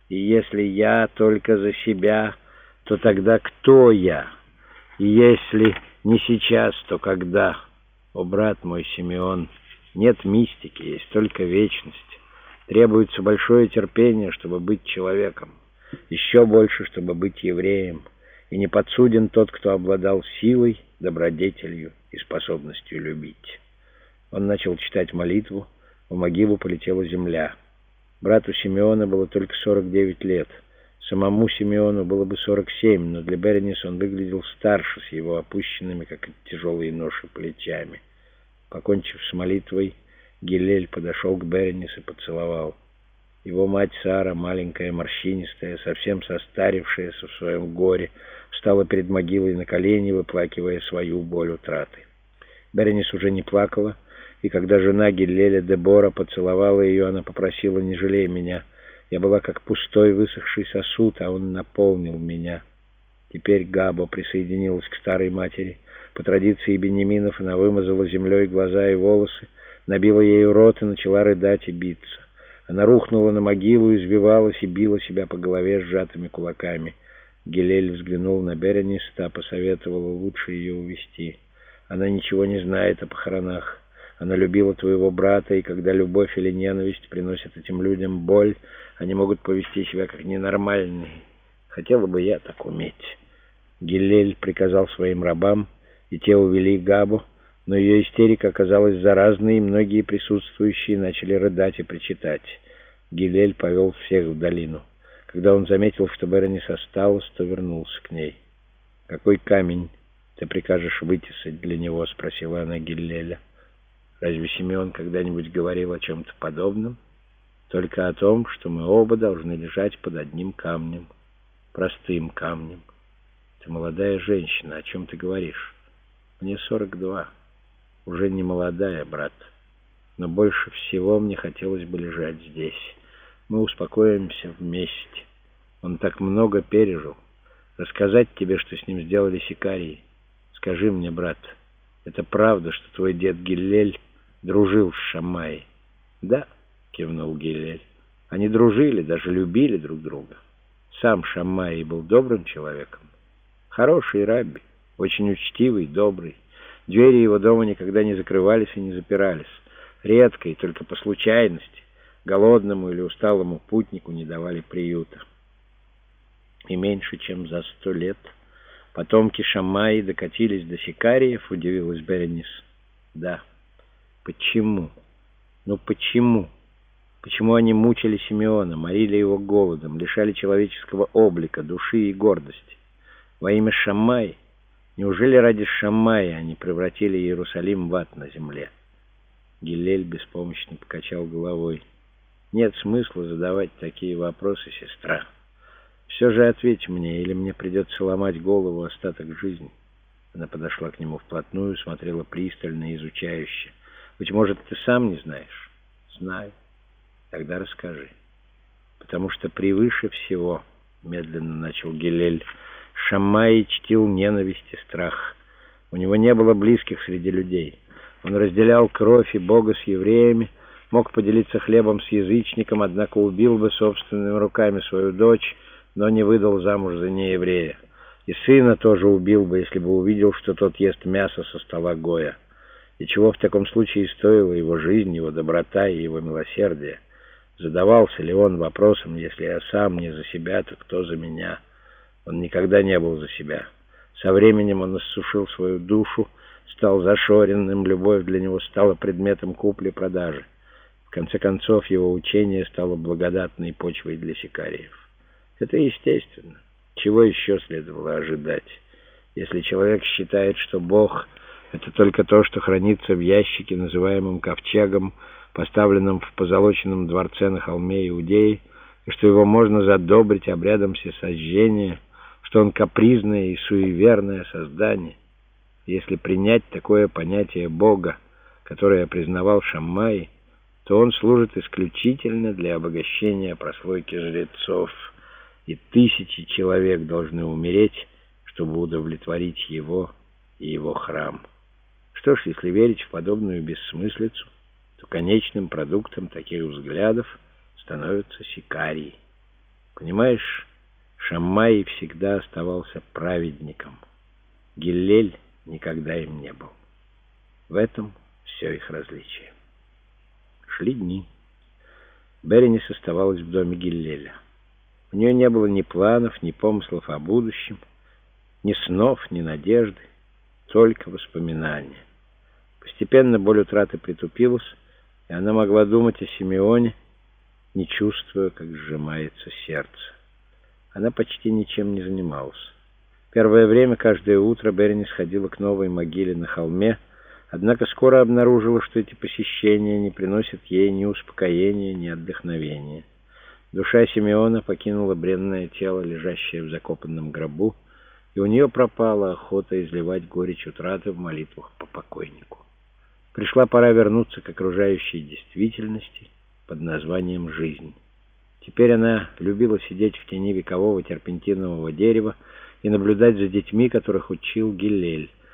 И если я только за себя, то тогда кто я? И если не сейчас, то когда? О, брат мой Симеон, нет мистики, есть только вечность. Требуется большое терпение, чтобы быть человеком, еще больше, чтобы быть евреем. И не подсуден тот, кто обладал силой, добродетелью и способностью любить. Он начал читать молитву, в могилу полетела земля. Брату Симеона было только 49 лет. Самому Симеону было бы 47, но для Берениса он выглядел старше, с его опущенными, как тяжелые ноши, плечами. Покончив с молитвой, Гилель подошел к Беренису и поцеловал. Его мать Сара, маленькая, морщинистая, совсем состарившаяся в своем горе, встала перед могилой на колени, выплакивая свою боль утраты. Беренис уже не плакала, и когда жена Гилеля, Дебора, поцеловала ее, она попросила: «Не жалей меня. Я была как пустой высохший сосуд, а он наполнил меня». Теперь Габо присоединилась к старой матери. По традиции беньяминов она вымазала землей глаза и волосы, набила ею рот и начала рыдать и биться. Она рухнула на могилу, извивалась и била себя по голове сжатыми кулаками. Гилель взглянул на Берениса, та посоветовала лучше ее увести. «Она ничего не знает о похоронах. Она любила твоего брата, и когда любовь или ненависть приносят этим людям боль, они могут повести себя как ненормальные. Хотела бы я так уметь». Гилель приказал своим рабам, и те увели Габу, но ее истерика оказалась заразной, и многие присутствующие начали рыдать и причитать. Гилель повел всех в долину. Когда он заметил, что Беренис осталась, то вернулся к ней. «Какой камень ты прикажешь вытесать для него?» — спросила она Гилеля. «Разве Симеон когда-нибудь говорил о чем-то подобном? Только о том, что мы оба должны лежать под одним камнем, простым камнем. Ты молодая женщина, о чем ты говоришь? Мне 42. Уже не молодая, брат. Но больше всего мне хотелось бы лежать здесь. Мы успокоимся вместе. Он так много пережил. Рассказать тебе, что с ним сделали сикарии? Скажи мне, брат, это правда, что твой дед Гилель дружил с Шаммаей?» «Да», — кивнул Гилель. «Они дружили, даже любили друг друга. Сам Шаммай был добрым человеком. Хороший рабби, очень учтивый, добрый. Двери его дома никогда не закрывались и не запирались. Редко и только по случайности голодному или усталому путнику не давали приюта. И меньше чем за 100 лет потомки Шаммаи докатились до сикариев», — удивилась Беренис. «Да. Почему? Ну почему? Почему они мучили Симеона, морили его голодом, лишали человеческого облика, души и гордости? Во имя Шаммаи? Неужели ради Шаммаи они превратили Иерусалим в ад на земле?» Гилель беспомощно покачал головой. «Нет смысла задавать такие вопросы, сестра. Все же ответь мне, или мне придется ломать голову остаток жизни». Она подошла к нему вплотную, смотрела пристально и изучающе. «Быть может, ты сам не знаешь?» «Знаю». «Тогда расскажи». «Потому что превыше всего, — медленно начал Гилель, — Шаммай чтил ненависть и страх. У него не было близких среди людей. Он разделял кровь и Бога с евреями, мог поделиться хлебом с язычником, однако убил бы собственными руками свою дочь, но не выдал замуж за нееврея. И сына тоже убил бы, если бы увидел, что тот ест мясо со стола Гоя. И чего в таком случае стоила его жизнь, его доброта и его милосердие? Задавался ли он вопросом: если я сам не за себя, то кто за меня? Он никогда не был за себя. Со временем он иссушил свою душу, стал зашоренным, любовь для него стала предметом купли-продажи. В конце концов, его учение стало благодатной почвой для сикариев. Это естественно. Чего еще следовало ожидать? Если человек считает, что Бог — это только то, что хранится в ящике, называемом ковчегом, поставленном в позолоченном дворце на холме Иудеи, и что его можно задобрить обрядом всесожжения, что он капризное и суеверное создание, если принять такое понятие Бога, которое признавал Шаммай, то он служит исключительно для обогащения прослойки жрецов, и тысячи человек должны умереть, чтобы удовлетворить его и его храм. Что ж, если верить в подобную бессмыслицу, то конечным продуктом таких взглядов становятся сикарии. Понимаешь, Шаммай всегда оставался праведником. Гиллель никогда им не был. В этом все их различие. Шли дни. Беренис оставалась в доме Гиллеля. У нее не было ни планов, ни помыслов о будущем, ни снов, ни надежды, только воспоминания. Постепенно боль утраты притупилась, и она могла думать о Симеоне, не чувствуя, как сжимается сердце. Она почти ничем не занималась. Первое время, каждое утро Беренис ходила к новой могиле на холме, однако скоро обнаружила, что эти посещения не приносят ей ни успокоения, ни отдохновения. Душа Симеона покинула бренное тело, лежащее в закопанном гробу, и у нее пропала охота изливать горечь утраты в молитвах по покойнику. Пришла пора вернуться к окружающей действительности под названием «жизнь». Теперь она любила сидеть в тени векового терпентинового дерева и наблюдать за детьми, которых учил Гиллель.